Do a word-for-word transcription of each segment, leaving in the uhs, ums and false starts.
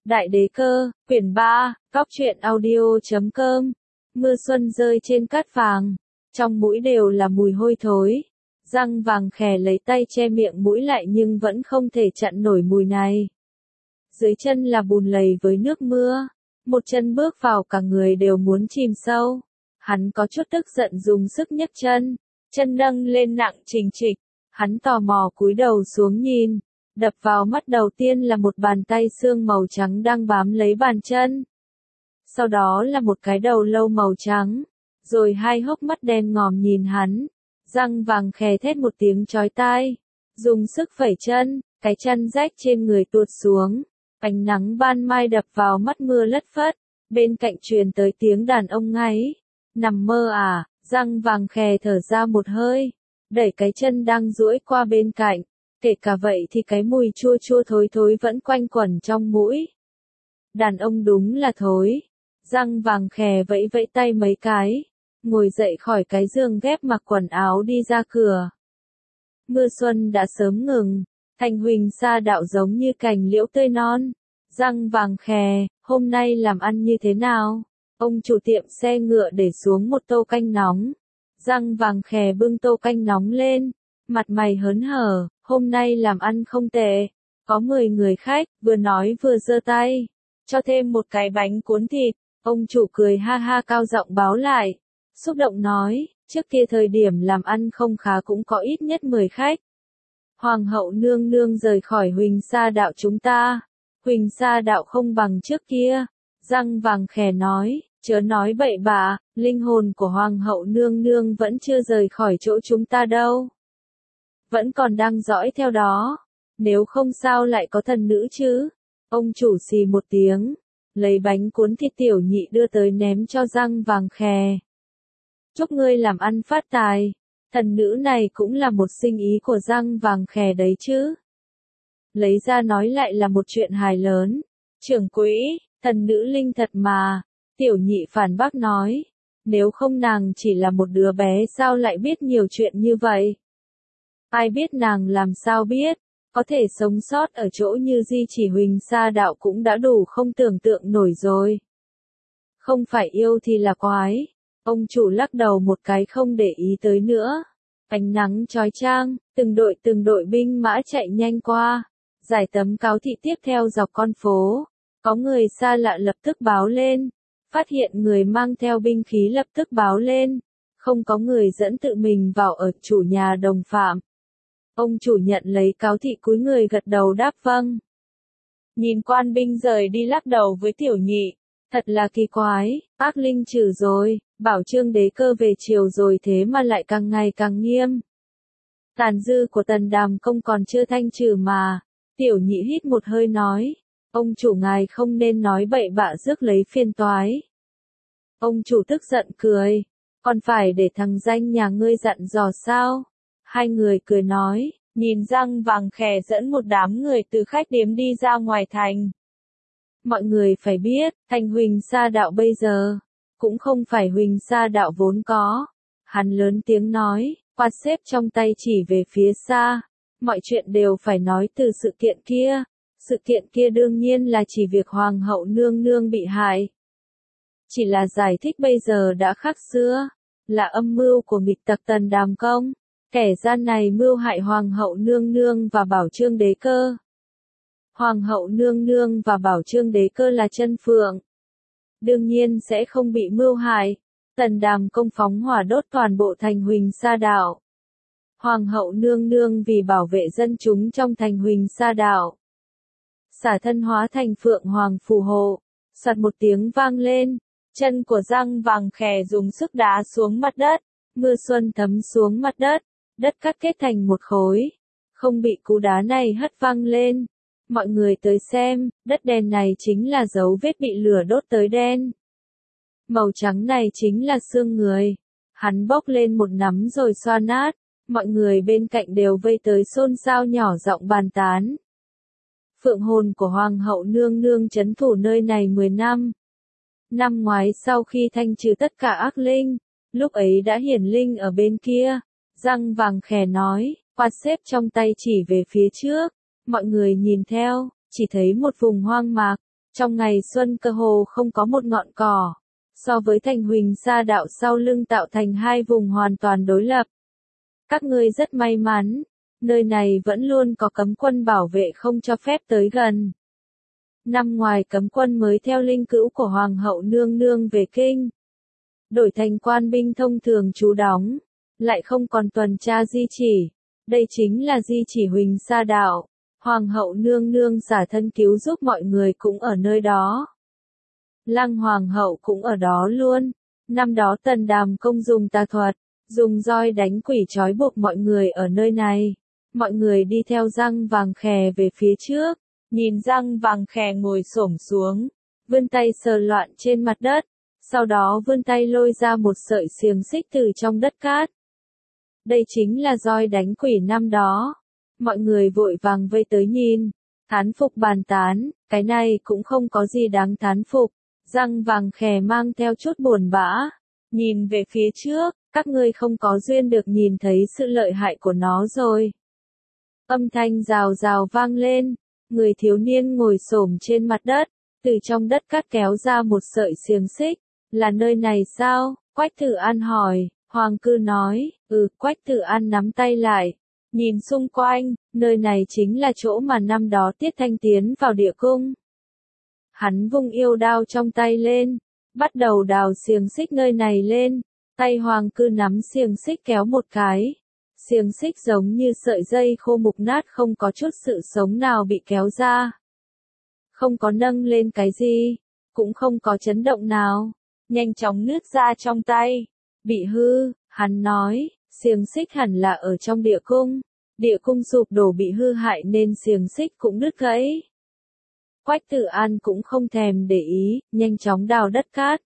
Đại đế cơ, quyển ba, góc truyện audio chấm com. Mưa xuân rơi trên cát vàng, trong mũi đều là mùi hôi thối. Răng vàng khè lấy tay che miệng mũi lại nhưng vẫn không thể chặn nổi mùi này. Dưới chân là bùn lầy với nước mưa, một chân bước vào cả người đều muốn chìm sâu. Hắn có chút tức giận dùng sức nhấc chân, chân nâng lên nặng trình trịch. Hắn tò mò cúi đầu xuống nhìn, đập vào mắt đầu tiên là một bàn tay xương màu trắng đang bám lấy bàn chân. Sau đó là một cái đầu lâu màu trắng, rồi hai hốc mắt đen ngòm nhìn hắn. Răng vàng khè thét một tiếng chói tai, dùng sức phẩy chân, cái chân rách trên người tuột xuống. Ánh nắng ban mai đập vào mắt mưa lất phất, bên cạnh truyền tới tiếng đàn ông ngáy. Nằm mơ à, răng vàng khè thở ra một hơi, đẩy cái chân đang duỗi qua bên cạnh. Kể cả vậy thì cái mùi chua chua thối thối vẫn quanh quẩn trong mũi. Đàn ông đúng là thối. Răng vàng khè vẫy vẫy tay mấy cái, ngồi dậy khỏi cái giường ghép mặc quần áo đi ra cửa. Mưa xuân đã sớm ngừng, thành huỳnh sa đạo giống như cành liễu tươi non. Răng vàng khè, hôm nay làm ăn như thế nào? Ông chủ tiệm xe ngựa để xuống một tô canh nóng. Răng vàng khè bưng tô canh nóng lên, mặt mày hớn hở, hôm nay làm ăn không tệ, có mười người khách, vừa nói vừa giơ tay, cho thêm một cái bánh cuốn thịt. Ông chủ cười ha ha cao giọng báo lại, xúc động nói, trước kia thời điểm làm ăn không khá cũng có ít nhất mười khách. Hoàng hậu nương nương rời khỏi huỳnh sa đạo chúng ta, huỳnh sa đạo không bằng trước kia. Răng vàng khè nói, chớ nói bậy bạ, linh hồn của hoàng hậu nương nương vẫn chưa rời khỏi chỗ chúng ta đâu. Vẫn còn đang dõi theo đó, nếu không sao lại có thần nữ chứ. Ông chủ xì một tiếng, lấy bánh cuốn thịt tiểu nhị đưa tới ném cho răng vàng khè. Chúc ngươi làm ăn phát tài, thần nữ này cũng là một sinh ý của răng vàng khè đấy chứ. Lấy ra nói lại là một chuyện hài lớn. Trưởng quỹ, thần nữ linh thật mà, tiểu nhị phản bác nói, nếu không nàng chỉ là một đứa bé sao lại biết nhiều chuyện như vậy. Ai biết nàng làm sao biết, có thể sống sót ở chỗ như di chỉ huỳnh sa đạo cũng đã đủ không tưởng tượng nổi rồi. Không phải yêu thì là quái. Ông chủ lắc đầu một cái không để ý tới nữa. Ánh nắng chói chang, từng đội từng đội binh mã chạy nhanh qua, giải tấm cáo thị tiếp theo dọc con phố. Có người xa lạ lập tức báo lên, phát hiện người mang theo binh khí lập tức báo lên, không có người dẫn tự mình vào ở chủ nhà đồng phạm. Ông chủ nhận lấy cáo thị cúi người gật đầu đáp vâng. Nhìn quan binh rời đi lắc đầu với tiểu nhị, thật là kỳ quái, ác linh trừ rồi, bảo Trương đế cơ về chiều rồi thế mà lại càng ngày càng nghiêm. Tàn dư của Tần Đàm Công còn chưa thanh trừ mà. Tiểu nhị hít một hơi nói, ông chủ ngài không nên nói bậy bạ rước lấy phiền toái. Ông chủ tức giận cười, còn phải để thằng danh nhà ngươi dặn dò sao? Hai người cười nói, nhìn răng vàng khè dẫn một đám người từ khách điếm đi ra ngoài thành. Mọi người phải biết, thành huỳnh sa đạo bây giờ, cũng không phải huỳnh sa đạo vốn có. Hắn lớn tiếng nói, quạt xếp trong tay chỉ về phía xa. Mọi chuyện đều phải nói từ sự kiện kia. Sự kiện kia đương nhiên là chỉ việc hoàng hậu nương nương bị hại. Chỉ là giải thích bây giờ đã khác xưa, là âm mưu của nghịch tặc Tần Đàm Công. Kẻ gian này mưu hại hoàng hậu nương nương và bảo Trương đế cơ. Hoàng hậu nương nương và bảo Trương đế cơ là chân phượng, đương nhiên sẽ không bị mưu hại. Tần Đàm Công phóng hỏa đốt toàn bộ thành huỳnh sa đạo. Hoàng hậu nương nương vì bảo vệ dân chúng trong thành huỳnh sa đạo, xả thân hóa thành phượng hoàng phù hộ. Soạt một tiếng vang lên, chân của răng vàng khè dùng sức đá xuống mặt đất, mưa xuân thấm xuống mặt đất, đất cắt kết thành một khối, không bị cú đá này hất văng lên. Mọi người tới xem, đất đen này chính là dấu vết bị lửa đốt tới đen. Màu trắng này chính là xương người. Hắn bốc lên một nắm rồi xoa nát, mọi người bên cạnh đều vây tới xôn xao nhỏ giọng bàn tán. Phượng hồn của hoàng hậu nương nương trấn thủ nơi này mười năm. Năm ngoái sau khi thanh trừ tất cả ác linh, lúc ấy đã hiển linh ở bên kia. Răng vàng khè nói, quạt xếp trong tay chỉ về phía trước. Mọi người nhìn theo, chỉ thấy một vùng hoang mạc, Trong ngày xuân cơ hồ không có một ngọn cỏ, so với thành Huỳnh Sa Đạo sau lưng tạo thành hai vùng hoàn toàn đối lập. Các ngươi rất may mắn, nơi này vẫn luôn có cấm quân bảo vệ không cho phép tới gần. Năm ngoài cấm quân mới theo linh cữu của Hoàng hậu nương nương về kinh. Đổi thành quan binh thông thường trú đóng, lại không còn tuần tra di chỉ. Đây chính là di chỉ Huỳnh Sa Đạo. Hoàng hậu nương nương xả thân cứu giúp mọi người cũng ở nơi đó. Lăng hoàng hậu cũng ở đó luôn. Năm đó Tần Đàm Công dùng tà thuật, dùng roi đánh quỷ trói buộc mọi người ở nơi này. Mọi người đi theo Răng Vàng Khè về phía trước, nhìn Răng Vàng Khè ngồi xổm xuống, vươn tay sờ loạn trên mặt đất, sau đó vươn tay lôi ra một sợi xiềng xích từ trong đất cát. Đây chính là roi đánh quỷ năm đó. Mọi người vội vàng vây tới nhìn, thán phục bàn tán, cái này cũng không có gì đáng thán phục. Răng Vàng Khè mang theo chút buồn bã, nhìn về phía trước, các ngươi không có duyên được nhìn thấy sự lợi hại của nó rồi. Âm thanh rào rào vang lên, người thiếu niên ngồi xổm trên mặt đất, từ trong đất cát kéo ra một sợi xiềng xích. Là nơi này sao? Quách Tử An hỏi. Hoàng Cư nói, ừ. Quách Tử An nắm tay lại, nhìn xung quanh, nơi này chính là chỗ mà năm đó Tiết Thanh tiến vào địa cung. Hắn vung yêu đao trong tay lên, bắt đầu đào xiềng xích nơi này lên. Tay Hoàng Cư nắm xiềng xích kéo một cái. Xiềng xích giống như sợi dây khô mục nát, không có chút sự sống nào bị kéo ra. Không có nâng lên cái gì, cũng không có chấn động nào, nhanh chóng nứt ra trong tay. Bị hư, hắn nói, xiềng xích hẳn là ở trong địa cung. Địa cung sụp đổ bị hư hại nên xiềng xích cũng đứt gãy. Quách Tử An cũng không thèm để ý, nhanh chóng đào đất cát.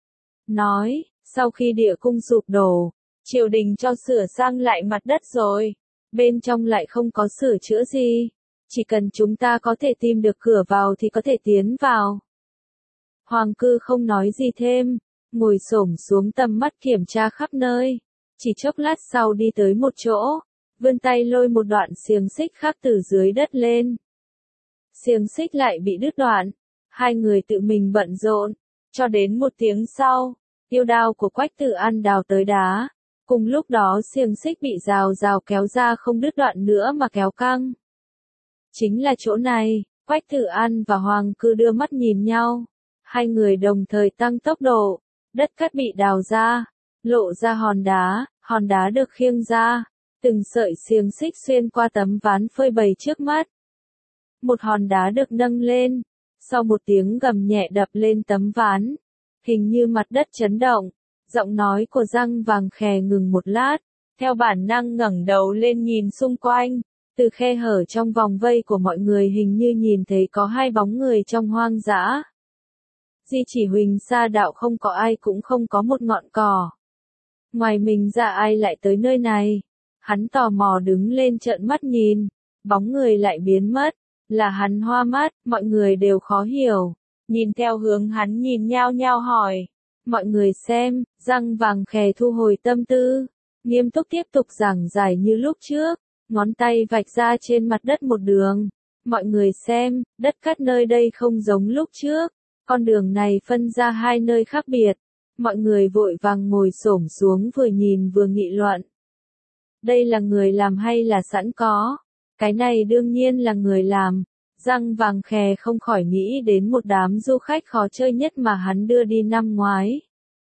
Nói, sau khi địa cung sụp đổ, triều đình cho sửa sang lại mặt đất rồi. Bên trong lại không có sửa chữa gì. Chỉ cần chúng ta có thể tìm được cửa vào thì có thể tiến vào. Hoàng Cư không nói gì thêm, ngồi xổm xuống tầm mắt kiểm tra khắp nơi. Chỉ chốc lát sau đi tới một chỗ, vươn tay lôi một đoạn xiềng xích khác từ dưới đất lên. Xiềng xích lại bị đứt đoạn, hai người tự mình bận rộn, cho đến một tiếng sau, yêu đao của Quách Tử An đào tới đá. Cùng lúc đó xiềng xích bị rào rào kéo ra không đứt đoạn nữa mà kéo căng. Chính là chỗ này. Quách Tử An và Hoàng Cư đưa mắt nhìn nhau. Hai người đồng thời tăng tốc độ. Đất cát bị đào ra, lộ ra hòn đá, hòn đá được khiêng ra. Từng sợi xiềng xích xuyên qua tấm ván phơi bày trước mắt. Một hòn đá được nâng lên. Sau một tiếng gầm nhẹ đập lên tấm ván, hình như mặt đất chấn động. Giọng nói của Răng Vàng Khè ngừng một lát, theo bản năng ngẩng đầu lên nhìn xung quanh. Từ khe hở trong vòng vây của mọi người hình như nhìn thấy có hai bóng người trong hoang dã. Di chỉ Huỳnh Sa Đạo không có ai, cũng không có một ngọn cỏ. Ngoài mình ra ai lại tới nơi này? Hắn tò mò đứng lên trợn mắt nhìn, bóng người lại biến mất. Là hắn hoa mắt, mọi người đều khó hiểu. Nhìn theo hướng hắn nhìn nhao nhao hỏi. Mọi người xem, Răng Vàng Khè thu hồi tâm tư, nghiêm túc tiếp tục giảng giải như lúc trước. Ngón tay vạch ra trên mặt đất một đường. Mọi người xem, đất cát nơi đây không giống lúc trước. Con đường này phân ra hai nơi khác biệt. Mọi người vội vàng ngồi xổm xuống vừa nhìn vừa nghị luận. Đây là người làm hay là sẵn có? Cái này đương nhiên là người làm. Răng Vàng Khè không khỏi nghĩ đến một đám du khách khó chơi nhất mà hắn đưa đi năm ngoái.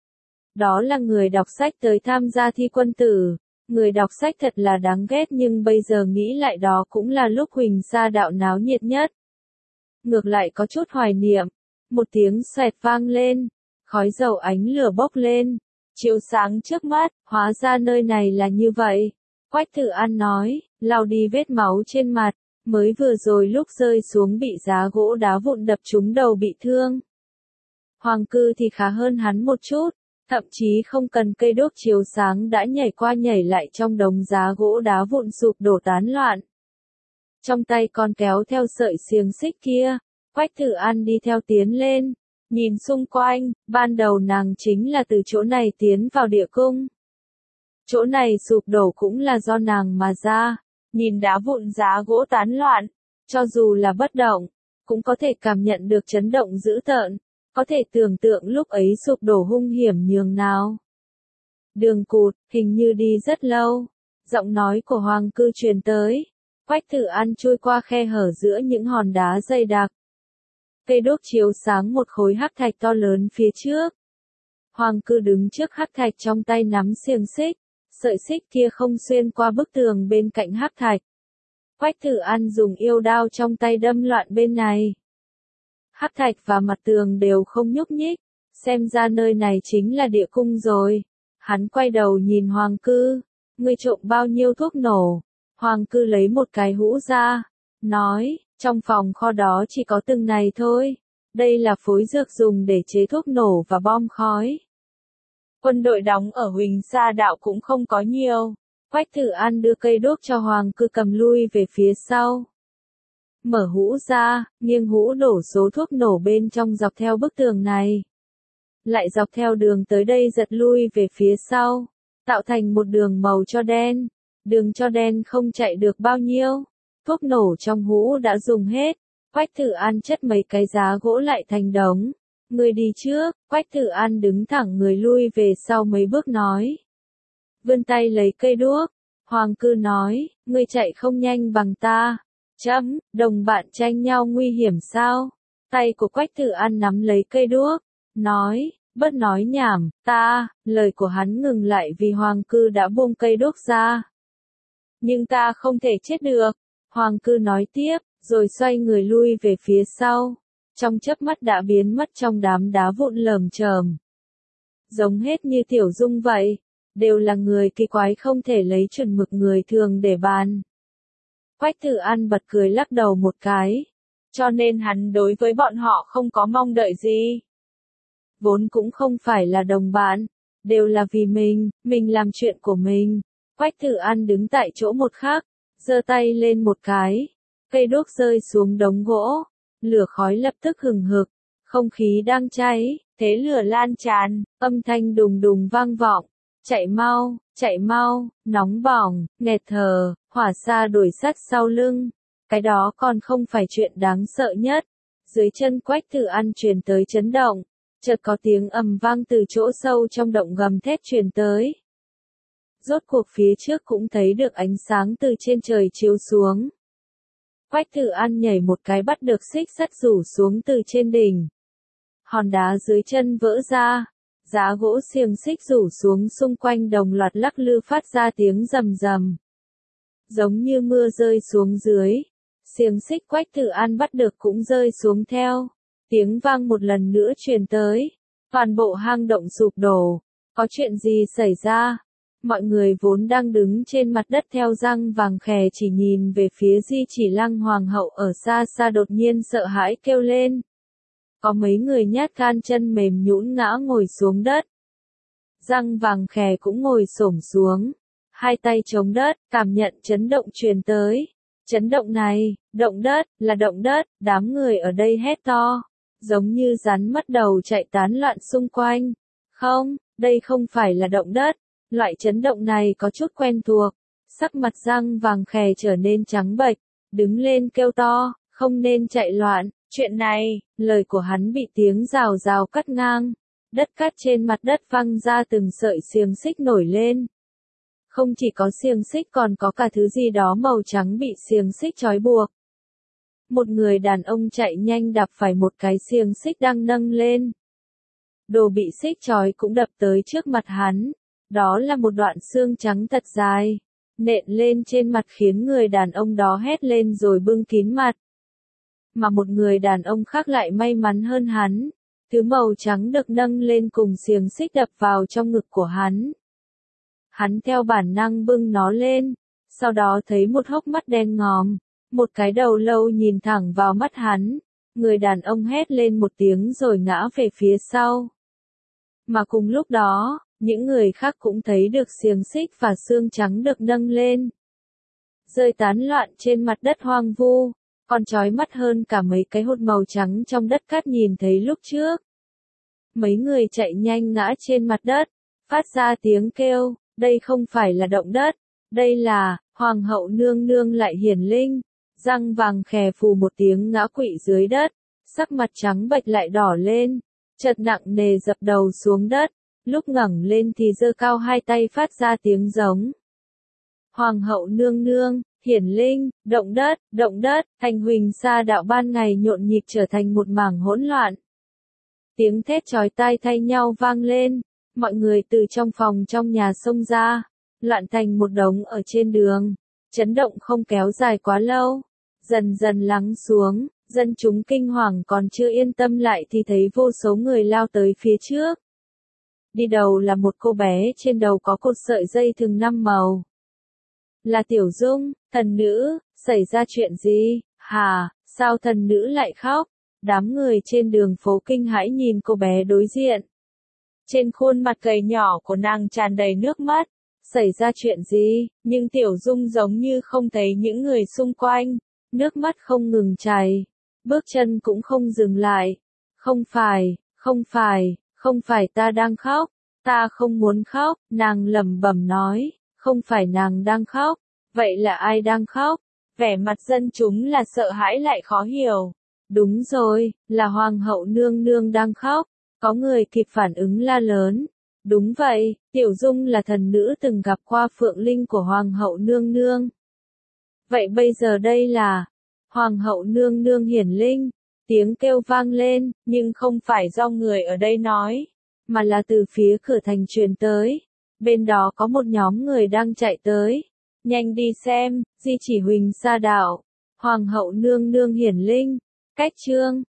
Đó là người đọc sách tới tham gia thi quân tử. Người đọc sách thật là đáng ghét, nhưng bây giờ nghĩ lại đó cũng là lúc Huỳnh Sa Đạo náo nhiệt nhất. Ngược lại có chút hoài niệm. Một tiếng xoẹt vang lên, khói dầu ánh lửa bốc lên, chiếu sáng trước mắt, hóa ra nơi này là như vậy. Quách Tử An nói, lau đi vết máu trên mặt, mới vừa rồi lúc rơi xuống bị giá gỗ đá vụn đập trúng đầu bị thương. Hoàng Cư thì khá hơn hắn một chút. Thậm chí không cần cây đuốc chiếu sáng đã nhảy qua nhảy lại trong đống giá gỗ đá vụn sụp đổ tán loạn. Trong tay còn kéo theo sợi xiềng xích kia, Quách Tử An đi theo tiến lên, nhìn xung quanh, ban đầu nàng chính là từ chỗ này tiến vào địa cung. Chỗ này sụp đổ cũng là do nàng mà ra, nhìn đá vụn giá gỗ tán loạn, cho dù là bất động, cũng có thể cảm nhận được chấn động dữ tợn, có thể tưởng tượng lúc ấy sụp đổ hung hiểm nhường nào. Đường Cụt, hình như đi rất lâu. Giọng nói của Hoàng Cư truyền tới. Quách Tử An chui qua khe hở giữa những hòn đá dày đặc. Cây đuốc chiếu sáng một khối hắc thạch to lớn phía trước. Hoàng Cư đứng trước hắc thạch trong tay nắm xiềng xích. Sợi xích kia không xuyên qua bức tường bên cạnh hắc thạch. Quách Tử An dùng yêu đao trong tay đâm loạn bên này. Hắc thạch và mặt tường đều không nhúc nhích. Xem ra nơi này chính là địa cung rồi. Hắn quay đầu nhìn Hoàng Cư. Ngươi trộm bao nhiêu thuốc nổ? Hoàng Cư lấy một cái hũ ra. Nói, trong phòng kho đó chỉ có từng này thôi. Đây là phối dược dùng để chế thuốc nổ và bom khói. Quân đội đóng ở Huỳnh Sa Đạo cũng không có nhiều. Quách Tử An đưa cây đuốc cho Hoàng Cư cầm lui về phía sau. Mở hũ ra, nghiêng hũ đổ số thuốc nổ bên trong dọc theo bức tường này. Lại dọc theo đường tới đây giật lui về phía sau, tạo thành một đường màu cho đen. Đường cho đen không chạy được bao nhiêu. Thuốc nổ trong hũ đã dùng hết. Quách Tử An chất mấy cái giá gỗ lại thành đống. Người đi trước, Quách Tử An đứng thẳng người lui về sau mấy bước nói. Vươn tay lấy cây đuốc. Hoàng Cư nói, ngươi chạy không nhanh bằng ta. Chấm, đồng bạn tranh nhau nguy hiểm sao? Tay của Quách Tử An nắm lấy cây đuốc. Nói, bớt nói nhảm, ta, lời của hắn ngừng lại vì Hoàng Cư đã buông cây đuốc ra. Nhưng ta không thể chết được. Hoàng Cư nói tiếp, rồi xoay người lui về phía sau. Trong chớp mắt đã biến mất trong đám đá vụn lởm chởm. Giống hết như Tiểu Dung vậy. Đều là người kỳ quái không thể lấy chuẩn mực người thường để bàn. Quách Tử An bật cười lắc đầu một cái. Cho nên hắn đối với bọn họ không có mong đợi gì. Vốn cũng không phải là đồng bạn. Đều là vì mình, mình làm chuyện của mình. Quách Tử An đứng tại chỗ một khắc, giơ tay lên một cái. Cây đuốc rơi xuống đống gỗ. Lửa khói lập tức hừng hực. Không khí đang cháy, thế lửa lan tràn, âm thanh đùng đùng vang vọng. Chạy mau, chạy mau, nóng bỏng, nghẹt thở, hỏa xa đuổi sát sau lưng. Cái đó còn không phải chuyện đáng sợ nhất. Dưới chân Quách Tử An truyền tới chấn động. Chợt có tiếng ầm vang từ chỗ sâu trong động gầm thét truyền tới. Rốt cuộc phía trước cũng thấy được ánh sáng từ trên trời chiếu xuống. Quách Tử An nhảy một cái bắt được xích sắt rủ xuống từ trên đỉnh. Hòn đá dưới chân vỡ ra. Giá gỗ xiềng xích rủ xuống xung quanh đồng loạt lắc lư phát ra tiếng rầm rầm. Giống như mưa rơi xuống dưới. Xiềng xích Quách Tử An bắt được cũng rơi xuống theo. Tiếng vang một lần nữa truyền tới. Toàn bộ hang động sụp đổ. Có chuyện gì xảy ra? Mọi người vốn đang đứng trên mặt đất theo răng vàng khè chỉ nhìn về phía Di Chỉ Lăng Hoàng hậu ở xa xa đột nhiên sợ hãi kêu lên. Có mấy người nhát gan chân mềm nhũn ngã ngồi xuống đất. Răng vàng khè cũng ngồi xổm xuống. Hai tay chống đất, cảm nhận chấn động truyền tới. Chấn động này, động đất, là động đất, đám người ở đây hét to. Giống như rắn mất đầu chạy tán loạn xung quanh. Không, đây không phải là động đất. Loại chấn động này có chút quen thuộc. Sắc mặt răng vàng khè trở nên trắng bệch. Đứng lên kêu to, không nên chạy loạn. Chuyện này, lời của hắn bị tiếng rào rào cắt ngang. Đất cát trên mặt đất văng ra từng sợi xiềng xích nổi lên. Không chỉ có xiềng xích còn có cả thứ gì đó màu trắng bị xiềng xích trói buộc. Một người đàn ông chạy nhanh đạp phải một cái xiềng xích đang nâng lên. Đồ bị xích trói cũng đập tới trước mặt hắn. Đó là một đoạn xương trắng thật dài. Nện lên trên mặt khiến người đàn ông đó hét lên rồi bưng kín mặt. Mà một người đàn ông khác lại may mắn hơn hắn. Thứ màu trắng được nâng lên cùng xiềng xích đập vào trong ngực của hắn. Hắn theo bản năng bưng nó lên. Sau đó thấy một hốc mắt đen ngòm. Một cái đầu lâu nhìn thẳng vào mắt hắn. Người đàn ông hét lên một tiếng rồi ngã về phía sau. Mà cùng lúc đó, những người khác cũng thấy được xiềng xích và xương trắng được nâng lên. Rơi tán loạn trên mặt đất hoang vu. Còn chói mắt hơn cả mấy cái hột màu trắng trong đất cát nhìn thấy lúc trước. Mấy người chạy nhanh ngã trên mặt đất, phát ra tiếng kêu, đây không phải là động đất, đây là, Hoàng hậu nương nương lại hiển linh. răng vàng khè phù một tiếng ngã quỵ dưới đất, sắc mặt trắng bệch lại đỏ lên, chợt nặng nề dập đầu xuống đất, lúc ngẩng lên thì giơ cao hai tay phát ra tiếng giống. Hoàng hậu nương nương, hiển linh, động đất, động đất, thành huỳnh sa đạo ban ngày nhộn nhịp trở thành một mảng hỗn loạn. Tiếng thét chói tai thay nhau vang lên, mọi người từ trong phòng trong nhà xông ra, loạn thành một đống ở trên đường, chấn động không kéo dài quá lâu, dần dần lắng xuống, dân chúng kinh hoàng còn chưa yên tâm lại thì thấy vô số người lao tới phía trước. Đi đầu là một cô bé trên đầu có cột sợi dây thừng năm màu. Là Tiểu Dung, thần nữ, xảy ra chuyện gì, hả, sao thần nữ lại khóc? Đám người trên đường phố kinh hãi nhìn cô bé đối diện. Trên khuôn mặt gầy nhỏ của nàng tràn đầy nước mắt. Xảy ra chuyện gì, nhưng Tiểu Dung giống như không thấy những người xung quanh. Nước mắt không ngừng chảy. Bước chân cũng không dừng lại. Không phải, không phải, không phải ta đang khóc. Ta không muốn khóc, nàng lẩm bẩm nói. Không phải nàng đang khóc. Vậy là ai đang khóc? Vẻ mặt dân chúng là sợ hãi lại khó hiểu. Đúng rồi, là Hoàng hậu nương nương đang khóc. Có người kịp phản ứng la lớn. Đúng vậy, Tiểu Dung là thần nữ từng gặp qua phượng linh của Hoàng hậu nương nương. Vậy bây giờ đây là Hoàng hậu nương nương hiển linh. Tiếng kêu vang lên, nhưng không phải do người ở đây nói, mà là từ phía cửa thành truyền tới. Bên đó có một nhóm người đang chạy tới. Nhanh đi xem, di chỉ huỳnh sa đạo. Hoàng hậu nương nương hiển linh. Cách chương